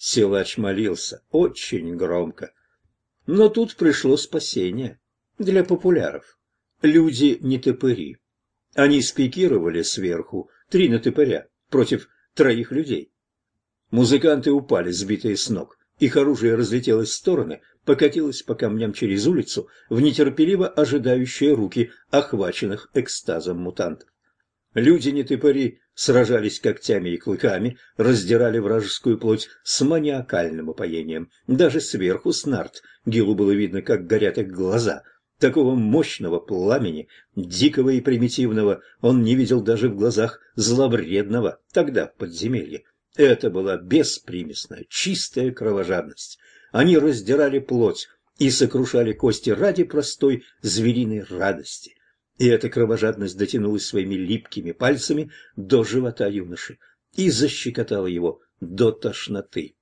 Силач молился очень громко. Но тут пришло спасение для популяров. Люди не топыри. Они спикировали сверху 3 нетопыря против 3 людей. Музыканты упали, сбитые с ног. Их оружие разлетелось в стороны, покатилось по камням через улицу в нетерпеливо ожидающие руки охваченных экстазом мутантов. Люди-нетопыри сражались когтями и клыками, раздирали вражескую плоть с маниакальным упоением. Даже сверху с нарт Гилу было видно, как горят их глаза. Такого мощного пламени, дикого и примитивного, он не видел даже в глазах зловредного тогда в подземелье. Это была беспримесная, чистая кровожадность. Они раздирали плоть и сокрушали кости ради простой звериной радости. И эта кровожадность дотянулась своими липкими пальцами до живота юноши и защекотала его до тошноты.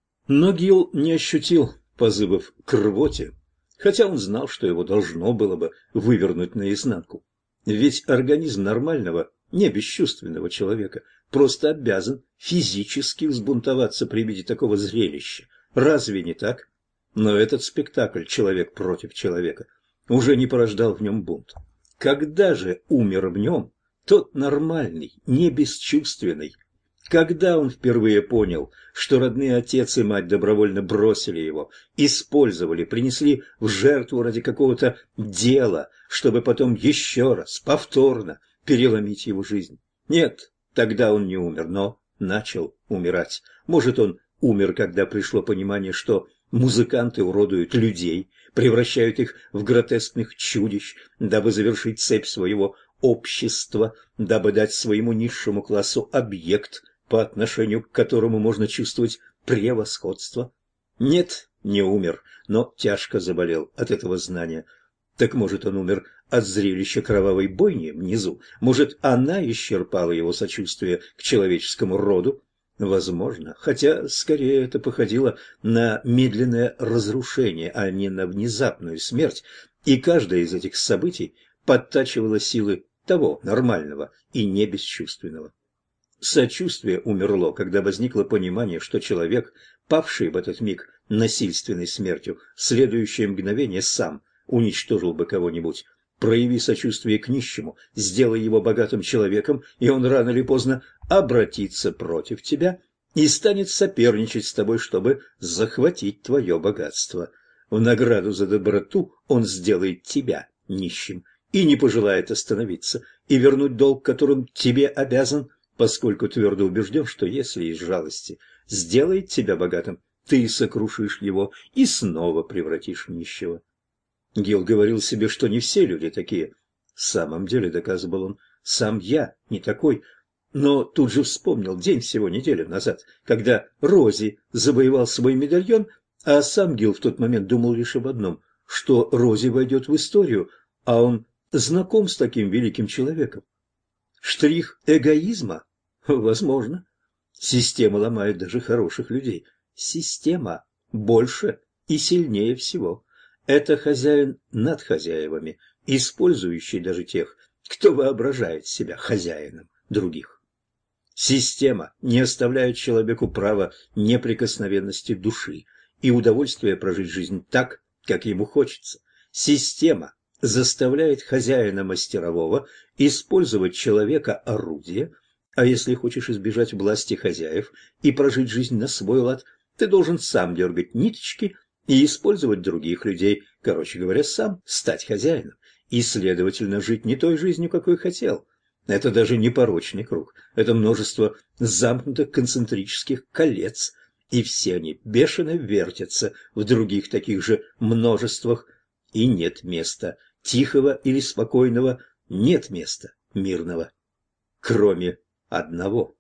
Но Гил не ощутил позывов к рвоте, хотя он знал, что его должно было бы вывернуть наизнанку. Ведь организм нормального, не бесчувственного человека просто обязан физически взбунтоваться при виде такого зрелища. Разве не так? Но этот спектакль «Человек против человека» уже не порождал в нем бунт. Когда же умер в нем тот нормальный, не бесчувственный? Когда он впервые понял, что родные отец и мать добровольно бросили его, использовали, принесли в жертву ради какого-то дела, чтобы потом еще раз, повторно переломить его жизнь? Нет, тогда он не умер, но начал умирать. Может, он умер, когда пришло понимание, что музыканты уродуют людей, превращают их в гротескных чудищ, дабы завершить цепь своего общества, дабы дать своему низшему классу объект, по отношению к которому можно чувствовать превосходство. Нет, не умер, но тяжко заболел от этого знания. Так может, он умер от зрелища кровавой бойни внизу? Может, она исчерпала его сочувствие к человеческому роду? Возможно, хотя скорее это походило на медленное разрушение, а не на внезапную смерть, и каждое из этих событий подтачивало силы того нормального и не бесчувственного. Сочувствие умерло, когда возникло понимание, что человек, павший в этот миг насильственной смертью, в следующее мгновение сам уничтожил бы кого-нибудь. Прояви сочувствие к нищему, сделай его богатым человеком, и он рано или поздно обратится против тебя и станет соперничать с тобой, чтобы захватить твое богатство. В награду за доброту он сделает тебя нищим и не пожелает остановиться и вернуть долг, которым тебе обязан, поскольку твердо убежден, что если из жалости сделает тебя богатым, ты сокрушишь его и снова превратишь в нищего. Гил говорил себе, что не все люди такие. В самом деле, доказывал он, сам я не такой. Но тут же вспомнил день всего неделю назад, когда Рози завоевал свой медальон, а сам Гил в тот момент думал лишь об одном, что Рози войдет в историю, а он знаком с таким великим человеком. Штрих эгоизма? Возможно. Система ломает даже хороших людей. Система больше и сильнее всего. Это хозяин над хозяевами, использующий даже тех, кто воображает себя хозяином других. Система не оставляет человеку права неприкосновенности души и удовольствия прожить жизнь так, как ему хочется. Система заставляет хозяина мастерового использовать человека орудие, а если хочешь избежать власти хозяев и прожить жизнь на свой лад, ты должен сам дергать ниточки и использовать других людей, короче говоря, сам стать хозяином и, следовательно, жить не той жизнью, какой хотел. Это даже не порочный круг, это множество замкнутых концентрических колец, и все они бешено вертятся в других таких же множествах, и нет места тихого или спокойного, нет места мирного, кроме одного.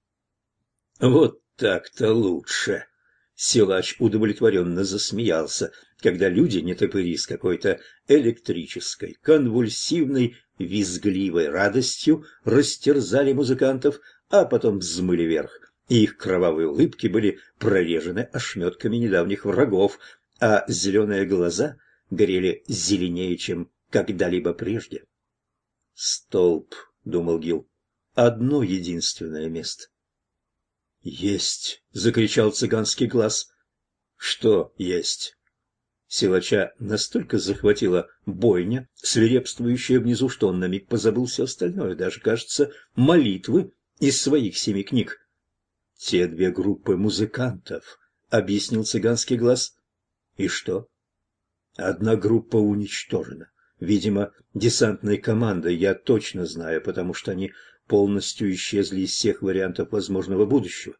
Вот так-то лучше. Силач удовлетворенно засмеялся, когда люди, нетопыри с какой-то электрической, конвульсивной, визгливой радостью растерзали музыкантов, а потом взмыли вверх, и их кровавые улыбки были прорежены ошметками недавних врагов, а зеленые глаза горели зеленее, чем когда-либо прежде. «Столб», — думал Гил, — «одно единственное место». «Есть!» — закричал цыганский глаз. «Что есть?» Силача настолько захватила бойня, свирепствующая внизу, что он на миг позабыл все остальное, даже, кажется, молитвы из своих 7 книг. «Те 2 группы музыкантов», — объяснил цыганский глаз. «И что?» «Одна группа уничтожена. Видимо, десантной командой, я точно знаю, потому что они полностью исчезли из всех вариантов возможного будущего.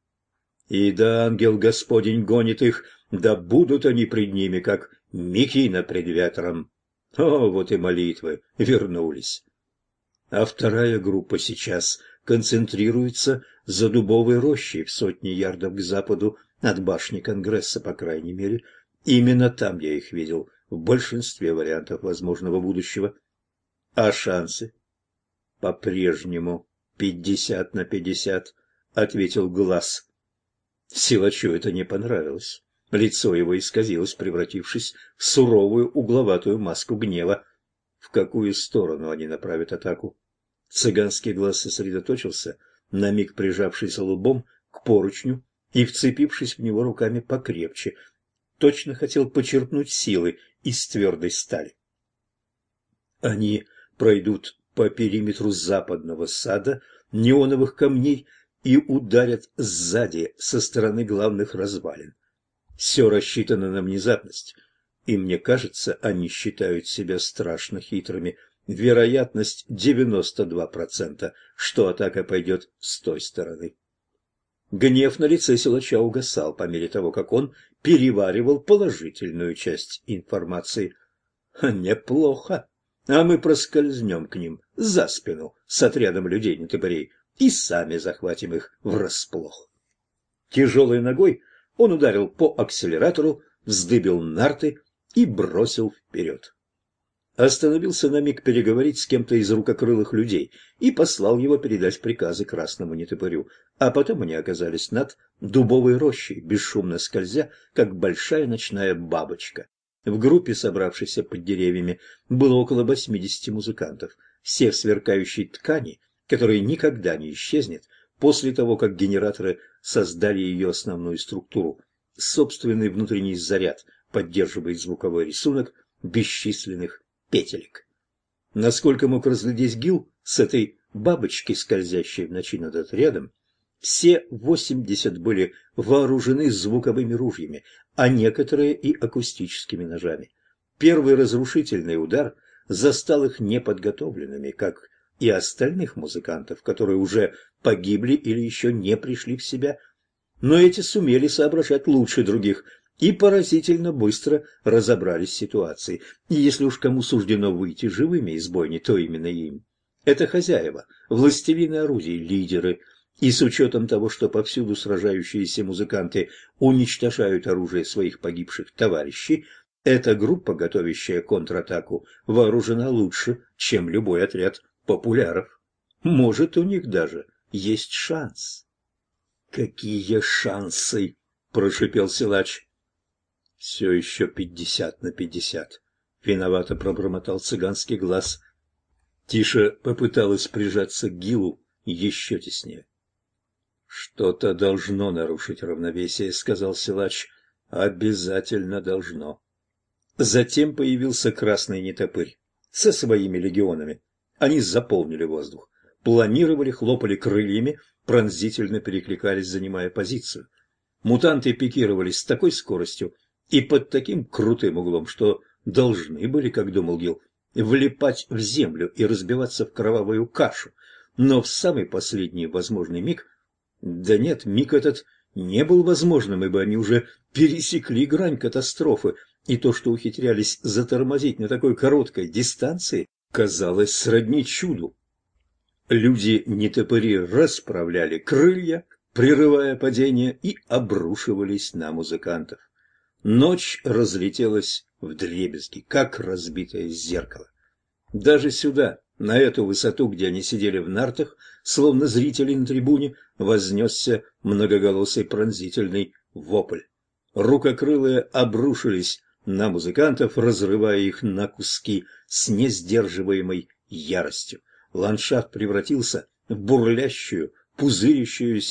И да ангел Господень гонит их, да будут они пред ними, как мекина пред ветром. О, вот и молитвы вернулись. А вторая группа сейчас концентрируется за дубовой рощей в 100 ярдов к западу от башни Конгресса, по крайней мере. Именно там я их видел, в большинстве вариантов возможного будущего. А шансы? По-прежнему 50/50, ответил Глаз. Силачу это не понравилось. Лицо его исказилось, превратившись в суровую угловатую маску гнева. В какую сторону они направят атаку? Цыганский глаз сосредоточился, на миг прижавшись лбом к поручню и вцепившись в него руками покрепче. Точно хотел почерпнуть силы из твердой стали. Они пройдут по периметру западного сада неоновых камней и ударят сзади, со стороны главных развалин. Все рассчитано на внезапность, и мне кажется, они считают себя страшно хитрыми. Вероятность 92%, что атака пойдет с той стороны. Гнев на лице силача угасал по мере того, как он переваривал положительную часть информации. Неплохо. А мы проскользнем к ним за спину с отрядом людей-нетопырей и сами захватим их врасплох. Тяжелой ногой он ударил по акселератору, вздыбил нарты и бросил вперед. Остановился на миг переговорить с кем-то из рукокрылых людей и послал его передать приказы красному нетопырю, а потом они оказались над дубовой рощей, бесшумно скользя, как большая ночная бабочка. В группе, собравшейся под деревьями, было около 80 музыкантов, все в сверкающей ткани, которая никогда не исчезнет после того, как генераторы создали ее основную структуру. Собственный внутренний заряд поддерживает звуковой рисунок бесчисленных петелек. Насколько мог разглядеть Гил с этой бабочкой, скользящей в ночи над отрядом, все 80 были вооружены звуковыми ружьями, а некоторые и акустическими ножами. Первый разрушительный удар застал их неподготовленными, как и остальных музыкантов, которые уже погибли или еще не пришли в себя. Но эти сумели соображать лучше других и поразительно быстро разобрались с ситуацией. И если уж кому суждено выйти живыми из бойни, то именно им. Это хозяева, властелины орудий, лидеры. И с учетом того, что повсюду сражающиеся музыканты уничтожают оружие своих погибших товарищей, эта группа, готовящая контратаку, вооружена лучше, чем любой отряд популяров. Может, у них даже есть шанс. «Какие шансы?» – прошипел силач. «Все еще 50/50. Виновато пробормотал цыганский глаз. Тиша попыталась прижаться к Гилу еще теснее. «Что-то должно нарушить равновесие», — сказал силач. «Обязательно должно». Затем появился красный нетопырь со своими легионами. Они заполнили воздух, планировали, хлопали крыльями, пронзительно перекликались, занимая позицию. Мутанты пикировались с такой скоростью и под таким крутым углом, что должны были, как думал Гил, влипать в землю и разбиваться в кровавую кашу. Но в самый последний возможный миг... Да нет, миг этот не был возможным, ибо они уже пересекли грань катастрофы, и то, что ухитрялись затормозить на такой короткой дистанции, казалось сродни чуду. Люди-нетопыри расправляли крылья, прерывая падение, и обрушивались на музыкантов. Ночь разлетелась вдребезги, как разбитое зеркало. Даже сюда, на эту высоту, где они сидели в нартах, словно зрители на трибуне, вознесся многоголосый пронзительный вопль. Рукокрылые обрушились на музыкантов, разрывая их на куски с несдерживаемой яростью. Ландшафт превратился в бурлящую, пузырящуюся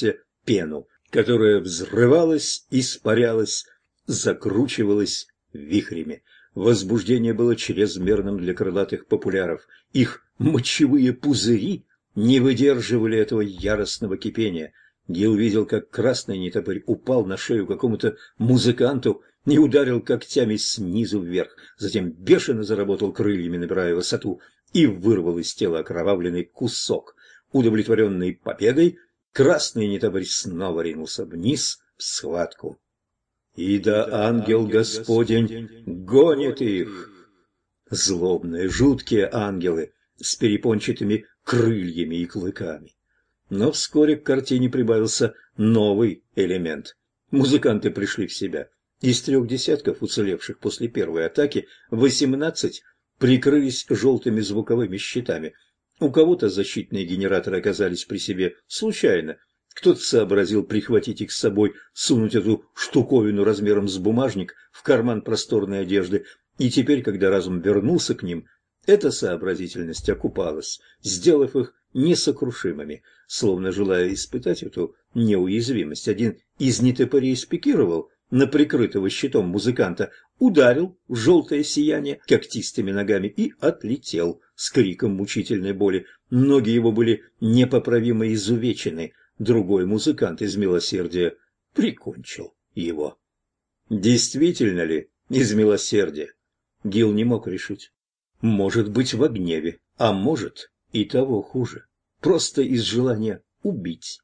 пену, которая взрывалась, испарялась, закручивалась вихрями. Возбуждение было чрезмерным для крылатых популяров. Их мочевые пузыри не выдерживали этого яростного кипения. Гил видел, как красный нетопырь упал на шею какому-то музыканту и ударил когтями снизу вверх, затем бешено заработал крыльями, набирая высоту, и вырвал из тела окровавленный кусок. Удовлетворенный победой, красный нетопырь снова ринулся вниз в схватку. И да ангел Господень гонит их. Злобные, жуткие ангелы с перепончатыми крыльями и клыками. Но вскоре к картине прибавился новый элемент. Музыканты пришли в себя. Из 3 десятков уцелевших после первой атаки 18 прикрылись желтыми звуковыми щитами. У кого-то защитные генераторы оказались при себе случайно. Кто-то сообразил прихватить их с собой, сунуть эту штуковину размером с бумажник в карман просторной одежды, и теперь, когда разум вернулся к ним, эта сообразительность окупалась, сделав их несокрушимыми. Словно желая испытать эту неуязвимость, один из нетопырей спикировал на прикрытого щитом музыканта, ударил в желтое сияние когтистыми ногами и отлетел с криком мучительной боли. Ноги его были непоправимо изувечены. Другой музыкант из милосердия прикончил его. Действительно ли из милосердия? Гил не мог решить. Может быть, во гневе, а может и того хуже. Просто из желания убить.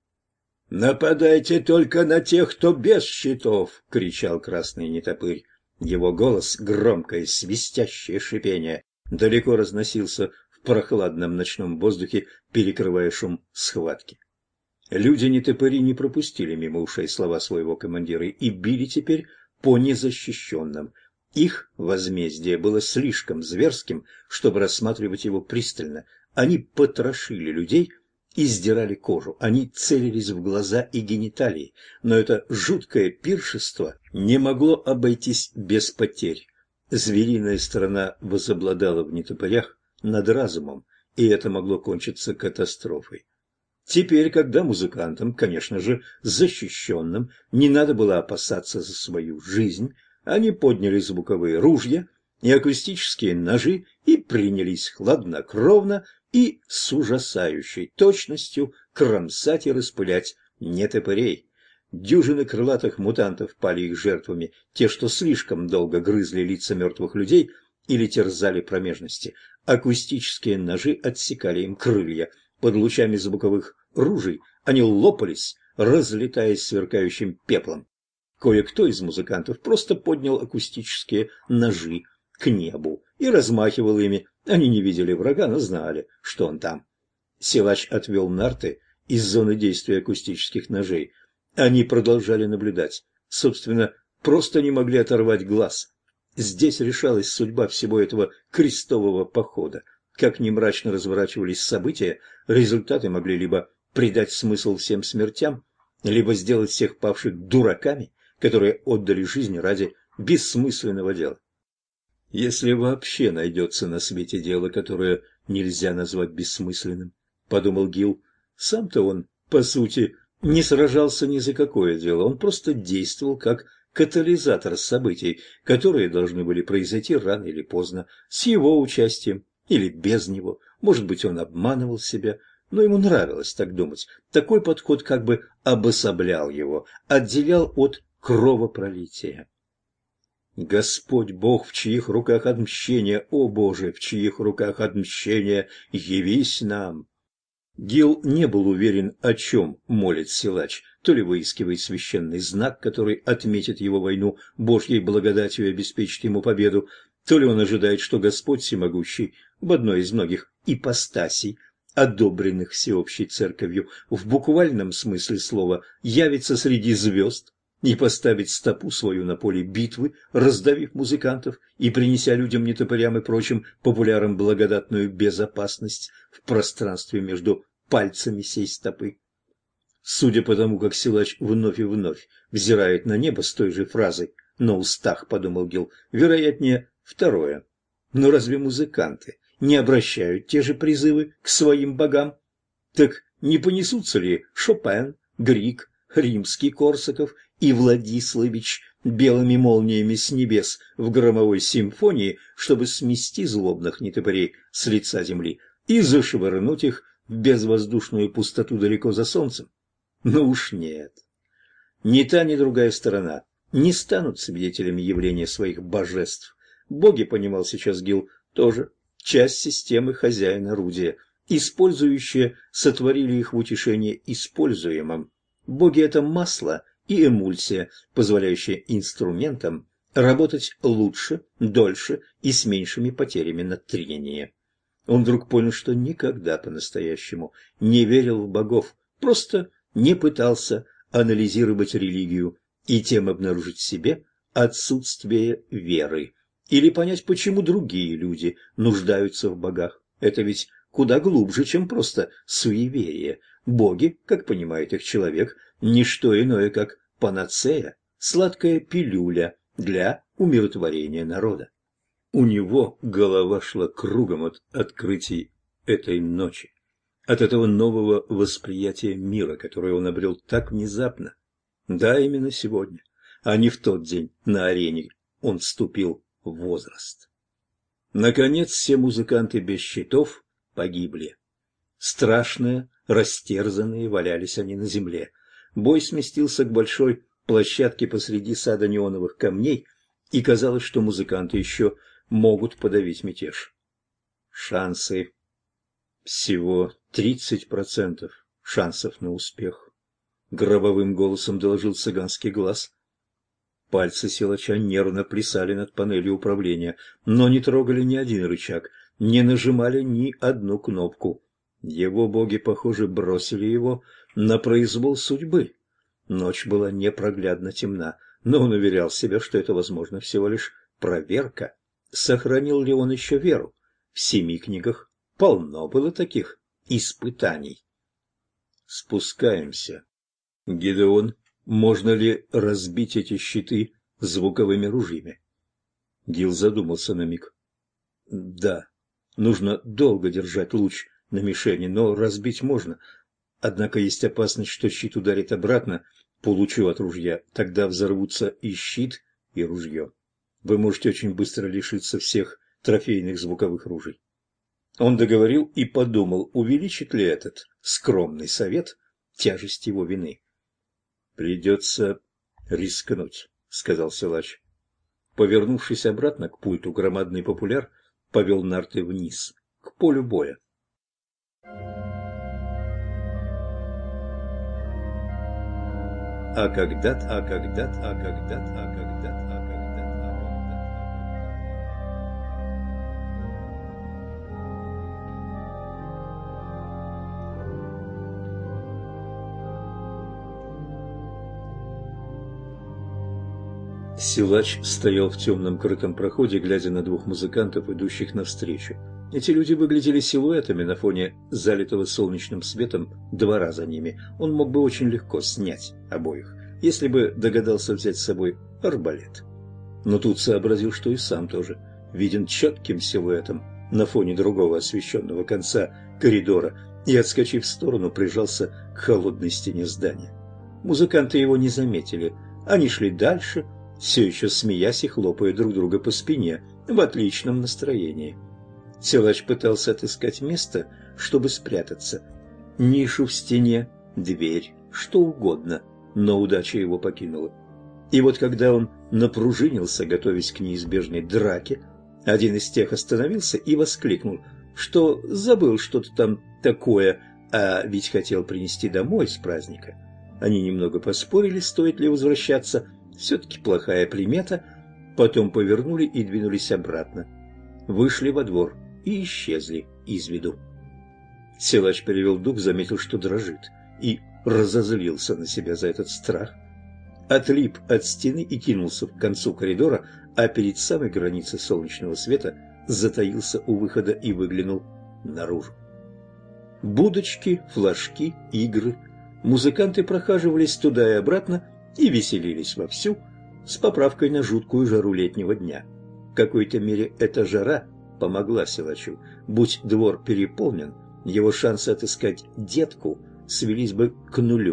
«Нападайте только на тех, кто без щитов!» — кричал красный нетопырь. Его голос, громкое свистящее шипение, далеко разносился в прохладном ночном воздухе, перекрывая шум схватки. Люди-нетопыри не пропустили мимо ушей слова своего командира и били теперь по незащищенным. Их возмездие было слишком зверским, чтобы рассматривать его пристально. Они потрошили людей и сдирали кожу. Они целились в глаза и гениталии. Но это жуткое пиршество не могло обойтись без потерь. Звериная сторона возобладала в нетопырях над разумом, и это могло кончиться катастрофой. Теперь, когда музыкантам, конечно же, защищенным, не надо было опасаться за свою жизнь, они подняли звуковые ружья и акустические ножи и принялись хладнокровно и с ужасающей точностью кромсать и распылять нетопырей. Дюжины крылатых мутантов пали их жертвами, те, что слишком долго грызли лица мертвых людей или терзали промежности. Акустические ножи отсекали им крылья. Под лучами звуковых ружей они лопались, разлетаясь сверкающим пеплом. Кое-кто из музыкантов просто поднял акустические ножи к небу и размахивал ими. Они не видели врага, но знали, что он там. Силач отвел нарты из зоны действия акустических ножей. Они продолжали наблюдать. Собственно, просто не могли оторвать глаз. Здесь решалась судьба всего этого крестового похода. Как ни мрачно разворачивались события, результаты могли либо придать смысл всем смертям, либо сделать всех павших дураками, которые отдали жизнь ради бессмысленного дела. Если вообще найдется на свете дело, которое нельзя назвать бессмысленным, подумал Гил. Сам-то он, по сути, не сражался ни за какое дело, он просто действовал как катализатор событий, которые должны были произойти рано или поздно, с его участием или без него. Может быть, он обманывал себя, но ему нравилось так думать. Такой подход как бы обособлял его, отделял от кровопролития. Господь Бог, в чьих руках отмщение, о Боже, в чьих руках отмщение, явись нам. Гил не был уверен, о чем молит силач, то ли выискивает священный знак, который отметит его войну Божьей благодатью и обеспечит ему победу, то ли он ожидает, что Господь Всемогущий в одной из многих ипостасей, одобренных всеобщей церковью, в буквальном смысле слова, явится среди звезд и поставить стопу свою на поле битвы, раздавив музыкантов и принеся людям, нетопырям и прочим популярам благодатную безопасность в пространстве между пальцами сей стопы. Судя по тому, как силач вновь и вновь взирает на небо с той же фразой на устах, подумал Гил, вероятнее второе. Но разве музыканты не обращают те же призывы к своим богам? Так не понесутся ли Шопен, Грик, римский Корсаков и Владиславич белыми молниями с небес в громовой симфонии, чтобы смести злобных нетопырей с лица земли и зашвырнуть их в безвоздушную пустоту далеко за солнцем? Ну уж нет. Ни та, ни другая сторона не станут свидетелями явления своих божеств. Боги, понимал сейчас Гил, тоже часть системы хозяина-орудия. Использующие сотворили их в утешение используемым. Боги – это масло и эмульсия, позволяющие инструментам работать лучше, дольше и с меньшими потерями на трение. Он вдруг понял, что никогда по-настоящему не верил в богов, просто не пытался анализировать религию и тем обнаружить в себе отсутствие веры. Или понять, почему другие люди нуждаются в богах. Это ведь куда глубже, чем просто суеверие. Боги, как понимает их человек, не что иное, как панацея, сладкая пилюля для умиротворения народа. У него голова шла кругом от открытий этой ночи, от этого нового восприятия мира, которое он обрел так внезапно. Да, именно сегодня, а не в тот день на арене он вступил в возраст. Наконец, все музыканты без щитов погибли. Страшные, растерзанные, валялись они на земле. Бой сместился к большой площадке посреди сада неоновых камней, и казалось, что музыканты еще могут подавить мятеж. Шансы. Всего 30% шансов на успех. Гробовым голосом доложил цыганский глаз. Пальцы силача нервно плясали над панелью управления, но не трогали ни один рычаг, не нажимали ни одну кнопку. Его боги, похоже, бросили его на произвол судьбы. Ночь была непроглядно темна, но он уверял себя, что это, возможно, всего лишь проверка. Сохранил ли он еще веру? В 7 книгах полно было таких испытаний. Спускаемся. Гидеон, можно ли разбить эти щиты звуковыми ружьями? Гил задумался на миг. Да, нужно долго держать луч на мишени, но разбить можно. Однако есть опасность, что щит ударит обратно по лучу от ружья. Тогда взорвутся и щит, и ружье. Вы можете очень быстро лишиться всех трофейных звуковых ружей. Он договорил и подумал, увеличит ли этот скромный совет тяжесть его вины. «Придется рискнуть», — сказал силач. Повернувшись обратно к пульту, громадный популяр повел нарты вниз, к полю боя. А когда-то. Силач стоял в темном крытом проходе, глядя на 2 музыкантов, идущих навстречу. Эти люди выглядели силуэтами на фоне залитого солнечным светом двора за ними. Он мог бы очень легко снять обоих, если бы догадался взять с собой арбалет. Но тут сообразил, что и сам тоже виден четким силуэтом на фоне другого освещенного конца коридора, и, отскочив в сторону, прижался к холодной стене здания. Музыканты его не заметили. Они шли дальше, все еще смеясь и хлопая друг друга по спине, в отличном настроении. Силач пытался отыскать место, чтобы спрятаться. Нишу в стене, дверь, что угодно, но удача его покинула. И вот когда он напружинился, готовясь к неизбежной драке, один из тех остановился и воскликнул, что забыл что-то там такое, а ведь хотел принести домой с праздника. Они немного поспорили, стоит ли возвращаться, все-таки плохая примета, потом повернули и двинулись обратно. Вышли во двор и исчезли из виду. Силач перевел дух, заметил, что дрожит, и разозлился на себя за этот страх. Отлип от стены и кинулся к концу коридора, а перед самой границей солнечного света затаился у выхода и выглянул наружу. Будочки, флажки, игры. Музыканты прохаживались туда и обратно и веселились вовсю, с поправкой на жуткую жару летнего дня. В какой-то мере эта жара помогла силачу. Будь двор переполнен, его шансы отыскать детку свелись бы к нулю.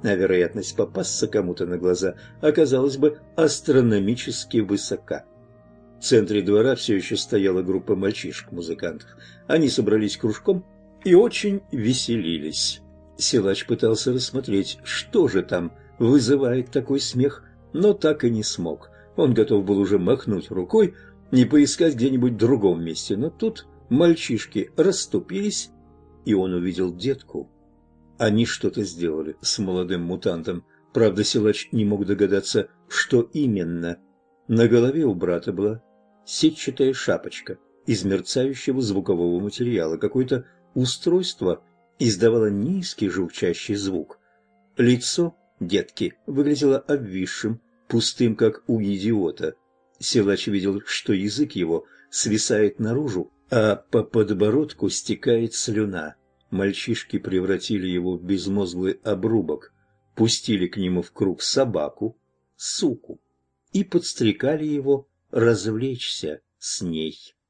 а вероятность попасться кому-то на глаза оказалась бы астрономически высока. В центре двора все еще стояла группа мальчишек-музыкантов. Они собрались кружком и очень веселились. Силач пытался рассмотреть, что же там вызывает такой смех, но так и не смог. Он готов был уже махнуть рукой и поискать где-нибудь в другом месте, но тут мальчишки расступились, и он увидел детку. Они что-то сделали с молодым мутантом. Правда, Силач не мог догадаться, что именно. На голове у брата была сетчатая шапочка из мерцающего звукового материала. Какое-то устройство издавало низкий журчащий звук. Лицо детки выглядело обвисшим, пустым, как у идиота. Силач видел, что язык его свисает наружу, а по подбородку стекает слюна. Мальчишки превратили его в безмозглый обрубок, пустили к нему в круг собаку, суку, и подстрекали его развлечься с ней.